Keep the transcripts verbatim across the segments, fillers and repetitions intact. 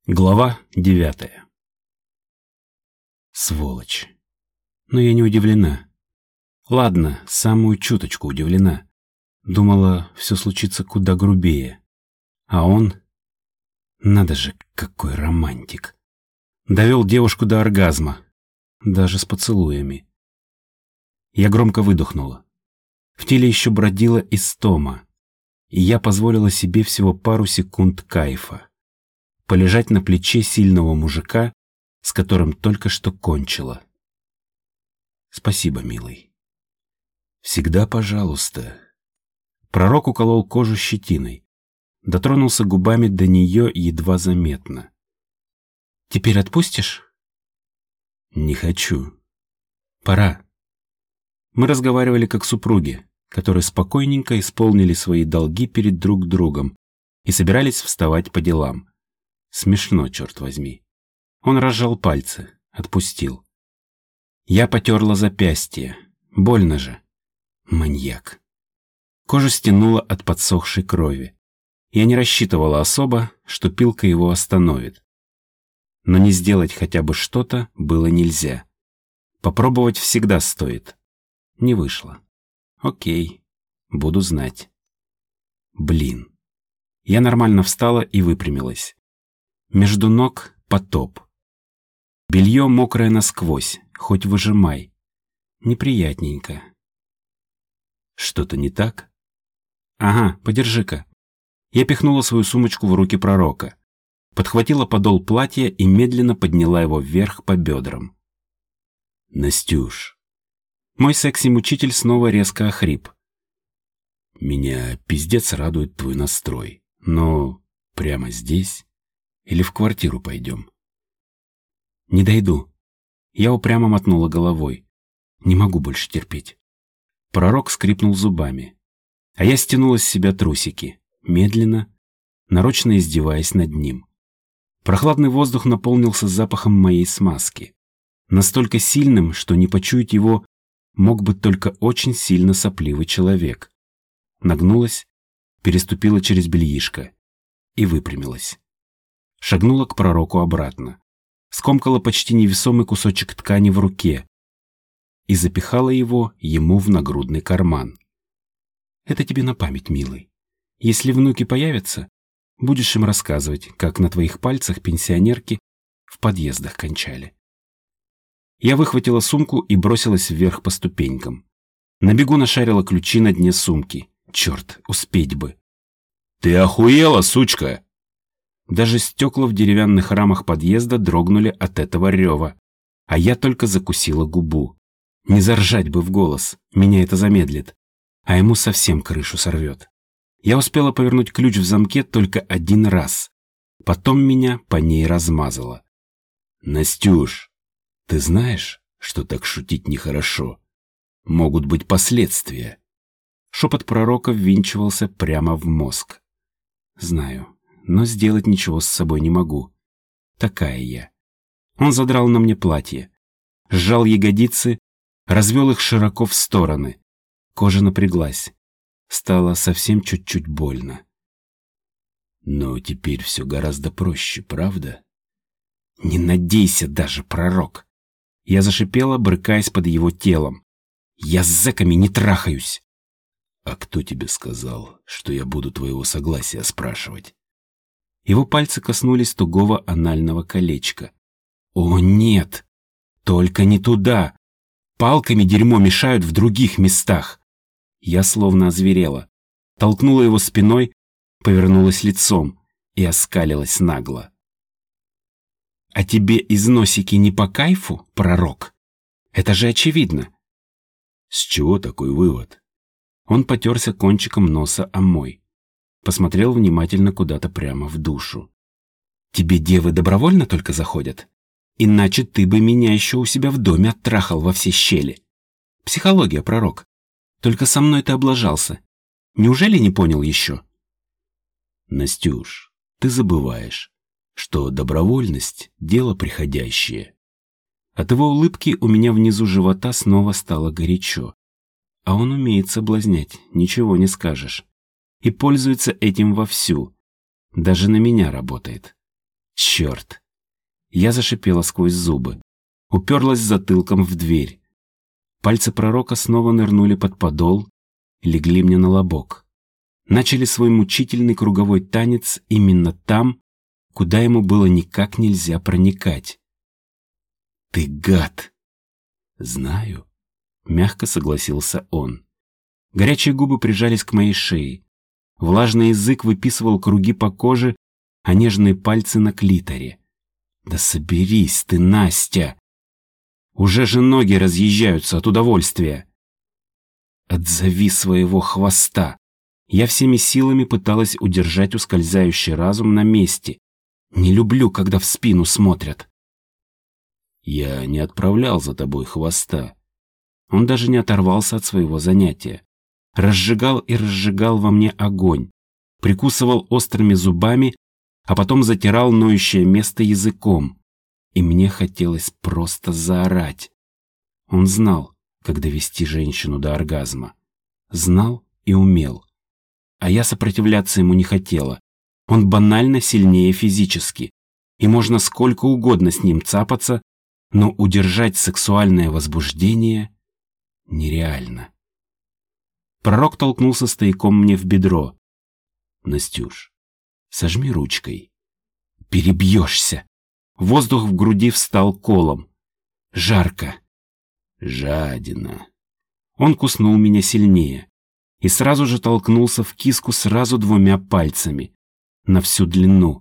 Глава девятая. Сволочь. Но я не удивлена. Ладно, самую чуточку удивлена. Думала, все случится куда грубее. А он... Надо же, какой романтик. Довел девушку до оргазма. Даже с поцелуями. Я громко выдохнула. В теле еще бродила истома. И я позволила себе всего пару секунд кайфа. Полежать на плече сильного мужика, с которым только что кончила. Спасибо, милый. Всегда пожалуйста. Пророк уколол кожу щетиной. Дотронулся губами до нее едва заметно. Теперь отпустишь? Не хочу. Пора. Мы разговаривали как супруги, которые спокойненько исполнили свои долги перед друг другом и собирались вставать по делам. Смешно, черт возьми. Он разжал пальцы, отпустил. Я потерла запястье. Больно же. Маньяк. Кожу стянула от подсохшей крови. Я не рассчитывала особо, что пилка его остановит. Но не сделать хотя бы что-то было нельзя. Попробовать всегда стоит. Не вышло. Окей, буду знать. Блин. Я нормально встала и выпрямилась. Между ног потоп. Белье мокрое насквозь, хоть выжимай. Неприятненько. Что-то не так? Ага, подержи-ка. Я пихнула свою сумочку в руки пророка. Подхватила подол платья и медленно подняла его вверх по бедрам. Настюш. Мой секси-мучитель снова резко охрип. Меня пиздец радует твой настрой. Но прямо здесь... Или в квартиру пойдем? Не дойду. Я упрямо мотнула головой. Не могу больше терпеть. Пророк скрипнул зубами. А я стянула с себя трусики. Медленно, нарочно издеваясь над ним. Прохладный воздух наполнился запахом моей смазки. Настолько сильным, что не почуять его мог бы только очень сильно сопливый человек. Нагнулась, переступила через бельишко и выпрямилась. Шагнула к пророку обратно, скомкала почти невесомый кусочек ткани в руке и запихала его ему в нагрудный карман. Это тебе на память, милый. Если внуки появятся, будешь им рассказывать, как на твоих пальцах пенсионерки в подъездах кончали. Я выхватила сумку и бросилась вверх по ступенькам. На бегу нашарила ключи на дне сумки. Черт, успеть бы. Ты охуела, сучка! Даже стекла в деревянных рамах подъезда дрогнули от этого рева, а я только закусила губу. Не заржать бы в голос, меня это замедлит, а ему совсем крышу сорвет. Я успела повернуть ключ в замке только один раз, потом меня по ней размазало. Настюш, ты знаешь, что так шутить нехорошо? Могут быть последствия. Шепот пророка ввинчивался прямо в мозг. Знаю. Но сделать ничего с собой не могу. Такая я. Он задрал на мне платье, сжал ягодицы, развел их широко в стороны. Кожа напряглась. Стало совсем чуть-чуть больно. Но теперь все гораздо проще, правда? Не надейся даже, пророк. Я зашипела, брыкаясь под его телом. Я с зэками не трахаюсь. А кто тебе сказал, что я буду твоего согласия спрашивать? Его пальцы коснулись тугого анального колечка. О, нет! Только не туда! Палками дерьмо мешают в других местах. Я словно озверела. Толкнула его спиной, повернулась лицом и оскалилась нагло. А тебе из носики не по кайфу, пророк? Это же очевидно. С чего такой вывод? Он потерся кончиком носа о мой. Посмотрел внимательно куда-то прямо в душу. «Тебе девы добровольно только заходят? Иначе ты бы меня еще у себя в доме оттрахал во все щели. Психология, пророк. Только со мной ты облажался. Неужели не понял еще?» «Настюш, ты забываешь, что добровольность — дело приходящее». От его улыбки у меня внизу живота снова стало горячо. А он умеет соблазнять, ничего не скажешь. И пользуется этим вовсю. Даже на меня работает. Черт! Я зашипела сквозь зубы. Уперлась затылком в дверь. Пальцы пророка снова нырнули под подол и легли мне на лобок. Начали свой мучительный круговой танец именно там, куда ему было никак нельзя проникать. «Ты гад!» «Знаю», — мягко согласился он. Горячие губы прижались к моей шее. Влажный язык выписывал круги по коже, а нежные пальцы на клиторе. «Да соберись ты, Настя! Уже же ноги разъезжаются от удовольствия!» «Отзови своего хвоста!» Я всеми силами пыталась удержать ускользающий разум на месте. Не люблю, когда в спину смотрят. «Я не отправлял за тобой хвоста». Он даже не оторвался от своего занятия. Разжигал и разжигал во мне огонь, прикусывал острыми зубами, а потом затирал ноющее место языком. И мне хотелось просто заорать. Он знал, как довести женщину до оргазма. Знал и умел. А я сопротивляться ему не хотела. Он банально сильнее физически. И можно сколько угодно с ним цапаться, но удержать сексуальное возбуждение нереально. Пророк толкнулся стояком мне в бедро. «Настюш, сожми ручкой». «Перебьешься». Воздух в груди встал колом. Жарко. «Жадина». Он куснул меня сильнее и сразу же толкнулся в киску сразу двумя пальцами. На всю длину.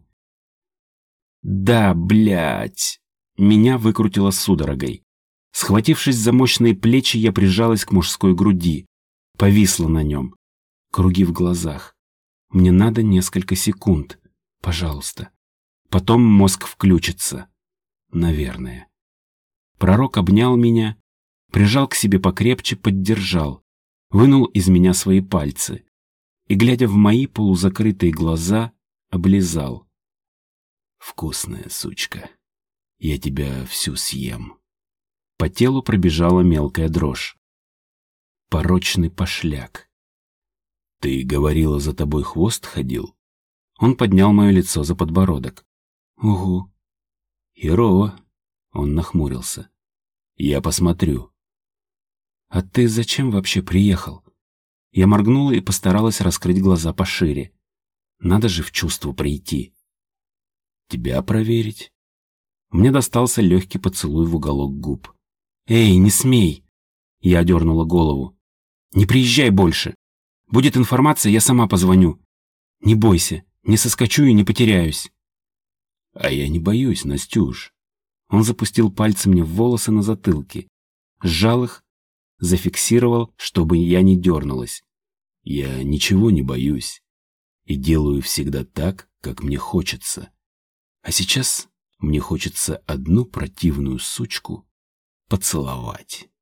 «Да, блядь!» Меня выкрутило судорогой. Схватившись за мощные плечи, я прижалась к мужской груди. Повисла на нем. Круги в глазах. Мне надо несколько секунд. Пожалуйста. Потом мозг включится. Наверное. Пророк обнял меня, прижал к себе покрепче, поддержал. Вынул из меня свои пальцы. И, глядя в мои полузакрытые глаза, облизал. «Вкусная сучка. Я тебя всю съем». По телу пробежала мелкая дрожь. Порочный пошляк. «Ты говорила, за тобой хвост ходил?» Он поднял мое лицо за подбородок. «Угу». «Херово». Он нахмурился. «Я посмотрю». «А ты зачем вообще приехал?» Я моргнула и постаралась раскрыть глаза пошире. Надо же в чувство прийти. «Тебя проверить?» Мне достался легкий поцелуй в уголок губ. «Эй, не смей!» Я одернула голову. «Не приезжай больше. Будет информация, я сама позвоню. Не бойся, не соскочу и не потеряюсь». «А я не боюсь, Настюш». Он запустил пальцы мне в волосы на затылке, сжал их, зафиксировал, чтобы я не дернулась. «Я ничего не боюсь и делаю всегда так, как мне хочется. А сейчас мне хочется одну противную сучку поцеловать».